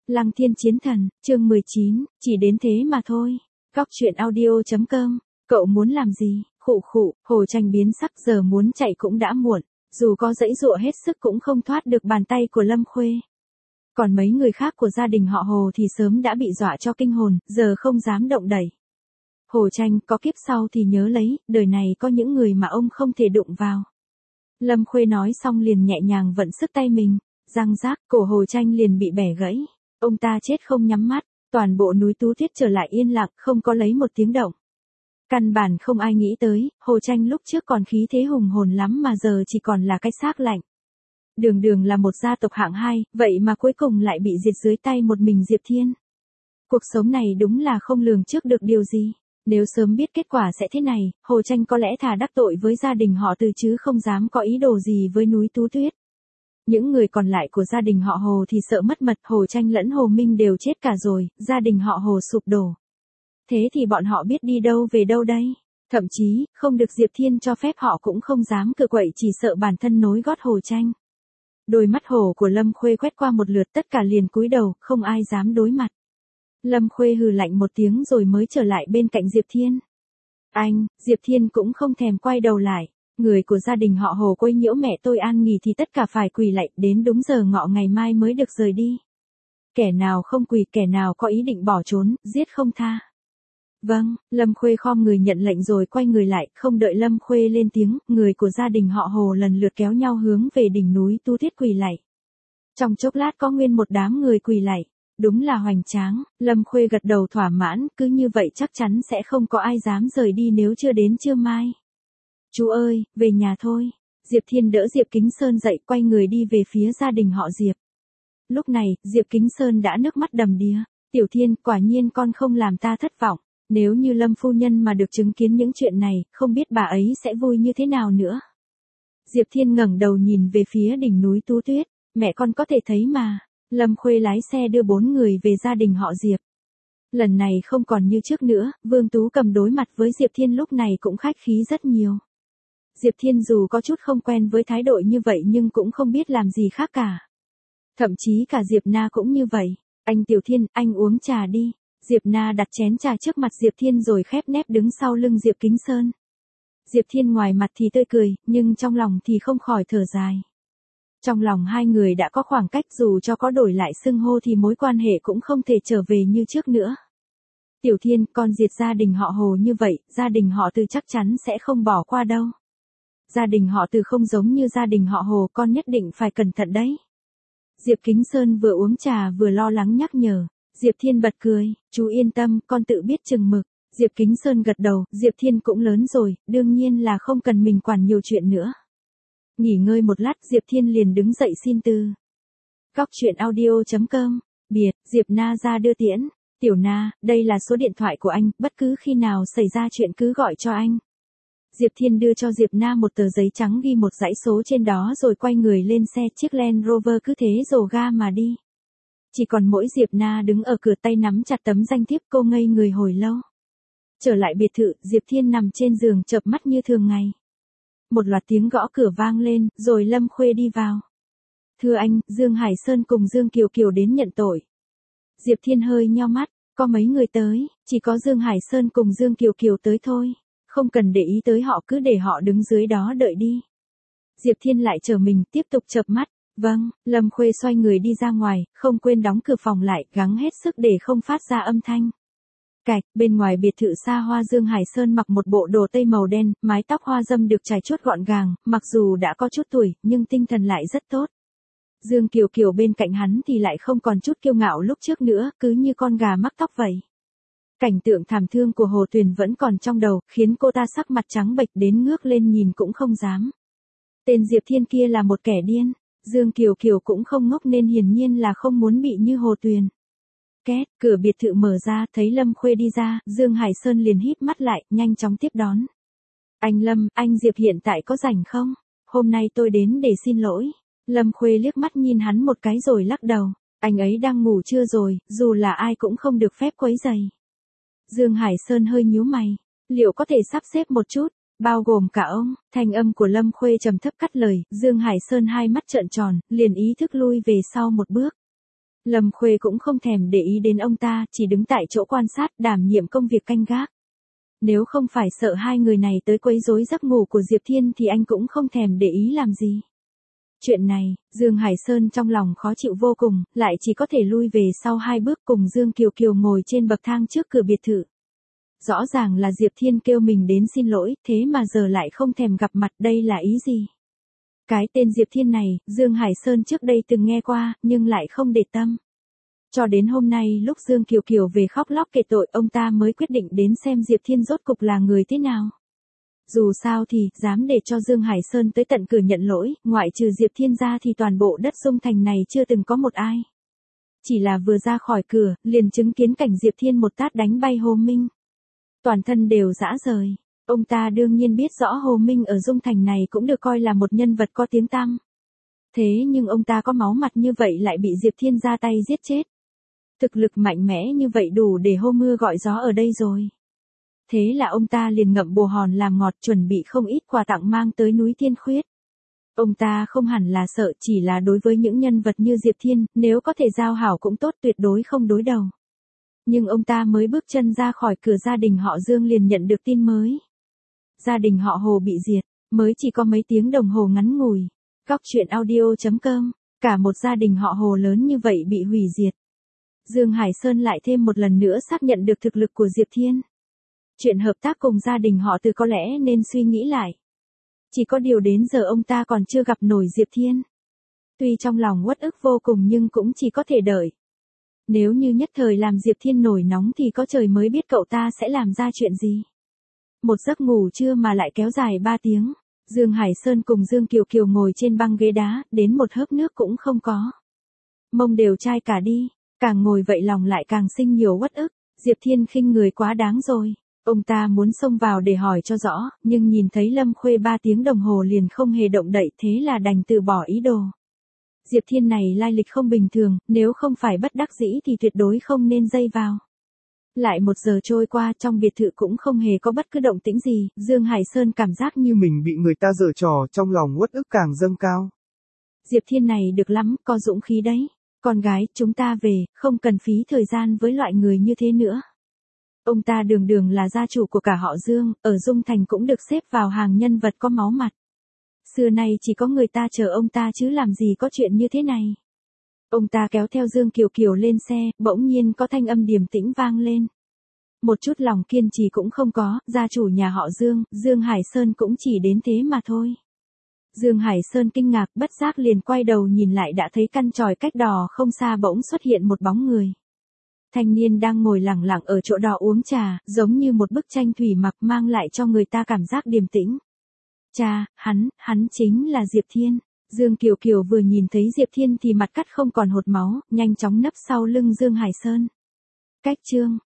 Lăng Thiên Chiến Thần, chương 19, chỉ đến thế mà thôi. Góc truyện audio.com, cậu muốn làm gì? Khụ khụ, Hồ Tranh biến sắc, giờ muốn chạy cũng đã muộn, dù có giãy giụa hết sức cũng không thoát được bàn tay của Lâm Khuê. Còn mấy người khác của gia đình họ Hồ thì sớm đã bị dọa cho kinh hồn, giờ không dám động đẩy. Hồ Tranh, có kiếp sau thì nhớ lấy, đời này có những người mà ông không thể đụng vào. Lâm Khuê nói xong liền nhẹ nhàng vận sức tay mình, răng rác, cổ Hồ Tranh liền bị bẻ gãy. Ông ta chết không nhắm mắt, toàn bộ núi Tú Tuyết trở lại yên lặng, không có lấy một tiếng động. Căn bản không ai nghĩ tới, Hồ Tranh lúc trước còn khí thế hùng hồn lắm mà giờ chỉ còn là cái xác lạnh. Đường đường là một gia tộc hạng 2, vậy mà cuối cùng lại bị diệt dưới tay một mình Diệp Thiên. Cuộc sống này đúng là không lường trước được điều gì. Nếu sớm biết kết quả sẽ thế này, Hồ Tranh có lẽ thà đắc tội với gia đình họ Từ chứ không dám có ý đồ gì với núi Tú Tuyết. Những người còn lại của gia đình họ Hồ thì sợ mất mật, Hồ Tranh lẫn Hồ Minh đều chết cả rồi, gia đình họ Hồ sụp đổ. Thế thì bọn họ biết đi đâu về đâu đây? Thậm chí, không được Diệp Thiên cho phép họ cũng không dám cựa quậy, chỉ sợ bản thân nối gót Hồ Tranh. Đôi mắt Hồ của Lâm Khuê quét qua một lượt, tất cả liền cúi đầu, không ai dám đối mặt. Lâm Khuê hừ lạnh một tiếng rồi mới trở lại bên cạnh Diệp Thiên. Anh, Diệp Thiên cũng không thèm quay đầu lại. Người của gia đình họ Hồ quấy nhiễu mẹ tôi an nghỉ thì tất cả phải quỳ lạy, đến đúng giờ ngọ ngày mai mới được rời đi. Kẻ nào không quỳ, kẻ nào có ý định bỏ trốn, giết không tha. Vâng, Lâm Khuê khom người nhận lệnh rồi quay người lại, không đợi Lâm Khuê lên tiếng, người của gia đình họ Hồ lần lượt kéo nhau hướng về đỉnh núi Tú Tuyết quỳ lạy. Trong chốc lát có nguyên một đám người quỳ lạy. Đúng là hoành tráng, Lâm Khuê gật đầu thỏa mãn, cứ như vậy chắc chắn sẽ không có ai dám rời đi nếu chưa đến trưa mai. Chú ơi, về nhà thôi. Diệp Thiên đỡ Diệp Kính Sơn dậy, quay người đi về phía gia đình họ Diệp. Lúc này, Diệp Kính Sơn đã nước mắt đầm đìa. Tiểu Thiên, quả nhiên con không làm ta thất vọng. Nếu như Lâm phu nhân mà được chứng kiến những chuyện này, không biết bà ấy sẽ vui như thế nào nữa. Diệp Thiên ngẩng đầu nhìn về phía đỉnh núi Tú Tuyết. Mẹ con có thể thấy mà. Lâm Khuê lái xe đưa 4 người về gia đình họ Diệp. Lần này không còn như trước nữa, Vương Tú Cầm đối mặt với Diệp Thiên lúc này cũng khách khí rất nhiều. Diệp Thiên dù có chút không quen với thái độ như vậy nhưng cũng không biết làm gì khác cả. Thậm chí cả Diệp Na cũng như vậy. Anh Tiểu Thiên, anh uống trà đi. Diệp Na đặt chén trà trước mặt Diệp Thiên rồi khép nép đứng sau lưng Diệp Kính Sơn. Diệp Thiên ngoài mặt thì tươi cười, nhưng trong lòng thì không khỏi thở dài. Trong lòng hai người đã có khoảng cách, dù cho có đổi lại xưng hô thì mối quan hệ cũng không thể trở về như trước nữa. Tiểu Thiên, con diệt gia đình họ Hồ như vậy, gia đình họ Từ chắc chắn sẽ không bỏ qua đâu. Gia đình họ Từ không giống như gia đình họ Hồ, con nhất định phải cẩn thận đấy. Diệp Kính Sơn vừa uống trà vừa lo lắng nhắc nhở. Diệp Thiên bật cười, chú yên tâm, con tự biết chừng mực. Diệp Kính Sơn gật đầu, Diệp Thiên cũng lớn rồi, đương nhiên là không cần mình quản nhiều chuyện nữa. Nghỉ ngơi một lát, Diệp Thiên liền đứng dậy xin từ. Góc truyện audio.com, biệt, Diệp Na ra đưa tiễn. Tiểu Na, đây là số điện thoại của anh, bất cứ khi nào xảy ra chuyện cứ gọi cho anh. Diệp Thiên đưa cho Diệp Na một tờ giấy trắng ghi một dãy số trên đó rồi quay người lên xe, chiếc Land Rover cứ thế rồ ga mà đi. Chỉ còn mỗi Diệp Na đứng ở cửa, tay nắm chặt tấm danh thiếp, cô ngây người hồi lâu. Trở lại biệt thự, Diệp Thiên nằm trên giường chợp mắt như thường ngày. Một loạt tiếng gõ cửa vang lên, rồi Lâm Khuê đi vào. Thưa anh, Dương Hải Sơn cùng Dương Kiều Kiều đến nhận tội. Diệp Thiên hơi nheo mắt, có mấy người tới, chỉ có Dương Hải Sơn cùng Dương Kiều Kiều tới thôi. Không cần để ý tới họ, cứ để họ đứng dưới đó đợi đi. Diệp Thiên lại chờ mình, tiếp tục chợp mắt. Vâng, Lâm Khuê xoay người đi ra ngoài, không quên đóng cửa phòng lại, gắng hết sức để không phát ra âm thanh. Cạch, bên ngoài biệt thự xa hoa, Dương Hải Sơn mặc một bộ đồ tây màu đen, mái tóc hoa dâm được chải chuốt gọn gàng, mặc dù đã có chút tuổi, nhưng tinh thần lại rất tốt. Dương Kiều Kiều bên cạnh hắn thì lại không còn chút kiêu ngạo lúc trước nữa, cứ như con gà mắc tóc vậy. Cảnh tượng thảm thương của Hồ Tuyền vẫn còn trong đầu, khiến cô ta sắc mặt trắng bệch đến ngước lên nhìn cũng không dám. Tên Diệp Thiên kia là một kẻ điên. Dương Kiều Kiều cũng không ngốc nên hiển nhiên là không muốn bị như Hồ Tuyền. Két, cửa biệt thự mở ra, thấy Lâm Khuê đi ra, Dương Hải Sơn liền híp mắt lại, nhanh chóng tiếp đón. Anh Lâm, anh Diệp hiện tại có rảnh không? Hôm nay tôi đến để xin lỗi. Lâm Khuê liếc mắt nhìn hắn một cái rồi lắc đầu. Anh ấy đang ngủ trưa rồi, dù là ai cũng không được phép quấy rầy. Dương Hải Sơn hơi nhíu mày. Liệu có thể sắp xếp một chút? Bao gồm cả ông. Thanh âm của Lâm Khuê trầm thấp cắt lời, Dương Hải Sơn hai mắt trợn tròn, liền ý thức lui về sau một bước. Lâm Khuê cũng không thèm để ý đến ông ta, chỉ đứng tại chỗ quan sát, đảm nhiệm công việc canh gác. Nếu không phải sợ hai người này tới quấy rối giấc ngủ của Diệp Thiên thì anh cũng không thèm để ý làm gì. Chuyện này, Dương Hải Sơn trong lòng khó chịu vô cùng, lại chỉ có thể lui về sau 2 bước cùng Dương Kiều Kiều ngồi trên bậc thang trước cửa biệt thự. Rõ ràng là Diệp Thiên kêu mình đến xin lỗi, thế mà giờ lại không thèm gặp mặt, đây là ý gì? Cái tên Diệp Thiên này, Dương Hải Sơn trước đây từng nghe qua, nhưng lại không để tâm. Cho đến hôm nay lúc Dương Kiều Kiều về khóc lóc kể tội, ông ta mới quyết định đến xem Diệp Thiên rốt cục là người thế nào. Dù sao thì, dám để cho Dương Hải Sơn tới tận cửa nhận lỗi, ngoại trừ Diệp Thiên ra thì toàn bộ đất Dung Thành này chưa từng có một ai. Chỉ là vừa ra khỏi cửa, liền chứng kiến cảnh Diệp Thiên một tát đánh bay Hồ Minh. Toàn thân đều rã rời. Ông ta đương nhiên biết rõ Hồ Minh ở Dung Thành này cũng được coi là một nhân vật có tiếng tăm. Thế nhưng ông ta có máu mặt như vậy lại bị Diệp Thiên ra tay giết chết. Thực lực mạnh mẽ như vậy đủ để hô mưa gọi gió ở đây rồi. Thế là ông ta liền ngậm bồ hòn làm ngọt, chuẩn bị không ít quà tặng mang tới núi Thiên Khuyết. Ông ta không hẳn là sợ, chỉ là đối với những nhân vật như Diệp Thiên, nếu có thể giao hảo cũng tốt, tuyệt đối không đối đầu. Nhưng ông ta mới bước chân ra khỏi cửa gia đình họ Dương liền nhận được tin mới. Gia đình họ Hồ bị diệt, mới chỉ có mấy tiếng đồng hồ ngắn ngủi. Góc truyện audio.com, cả một gia đình họ Hồ lớn như vậy bị hủy diệt. Dương Hải Sơn lại thêm một lần nữa xác nhận được thực lực của Diệp Thiên. Chuyện hợp tác cùng gia đình họ Từ có lẽ nên suy nghĩ lại. Chỉ có điều đến giờ ông ta còn chưa gặp nổi Diệp Thiên. Tuy trong lòng uất ức vô cùng nhưng cũng chỉ có thể đợi. Nếu như nhất thời làm Diệp Thiên nổi nóng thì có trời mới biết cậu ta sẽ làm ra chuyện gì. Một giấc ngủ trưa mà lại kéo dài 3 tiếng. Dương Hải Sơn cùng Dương Kiều Kiều ngồi trên băng ghế đá, đến một hớp nước cũng không có. Mông đều chai cả đi, càng ngồi vậy lòng lại càng sinh nhiều uất ức. Diệp Thiên khinh người quá đáng rồi. Ông ta muốn xông vào để hỏi cho rõ, nhưng nhìn thấy Lâm Khuê 3 tiếng đồng hồ liền không hề động đậy, thế là đành từ bỏ ý đồ. Diệp Thiên này lai lịch không bình thường, nếu không phải bất đắc dĩ thì tuyệt đối không nên dây vào. Lại 1 giờ trôi qua, trong biệt thự cũng không hề có bất cứ động tĩnh gì, Dương Hải Sơn cảm giác như mình bị người ta giở trò, trong lòng uất ức càng dâng cao. Diệp Thiên này được lắm, có dũng khí đấy. Con gái, chúng ta về, không cần phí thời gian với loại người như thế nữa. Ông ta đường đường là gia chủ của cả họ Dương, ở Dung Thành cũng được xếp vào hàng nhân vật có máu mặt. Xưa nay chỉ có người ta chờ ông ta chứ làm gì có chuyện như thế này. Ông ta kéo theo Dương Kiều Kiều lên xe, bỗng nhiên có thanh âm điềm tĩnh vang lên. Một chút lòng kiên trì cũng không có, gia chủ nhà họ Dương, Dương Hải Sơn cũng chỉ đến thế mà thôi. Dương Hải Sơn kinh ngạc, bất giác liền quay đầu nhìn lại, đã thấy căn chòi cách đó không xa bỗng xuất hiện một bóng người. Thanh niên đang ngồi lẳng lặng ở chỗ đó uống trà, giống như một bức tranh thủy mặc, mang lại cho người ta cảm giác điềm tĩnh. Cha, hắn chính là Diệp Thiên. Dương Kiều Kiều vừa nhìn thấy Diệp Thiên thì mặt cắt không còn hột máu, nhanh chóng nấp sau lưng Dương Hải Sơn. Cách chương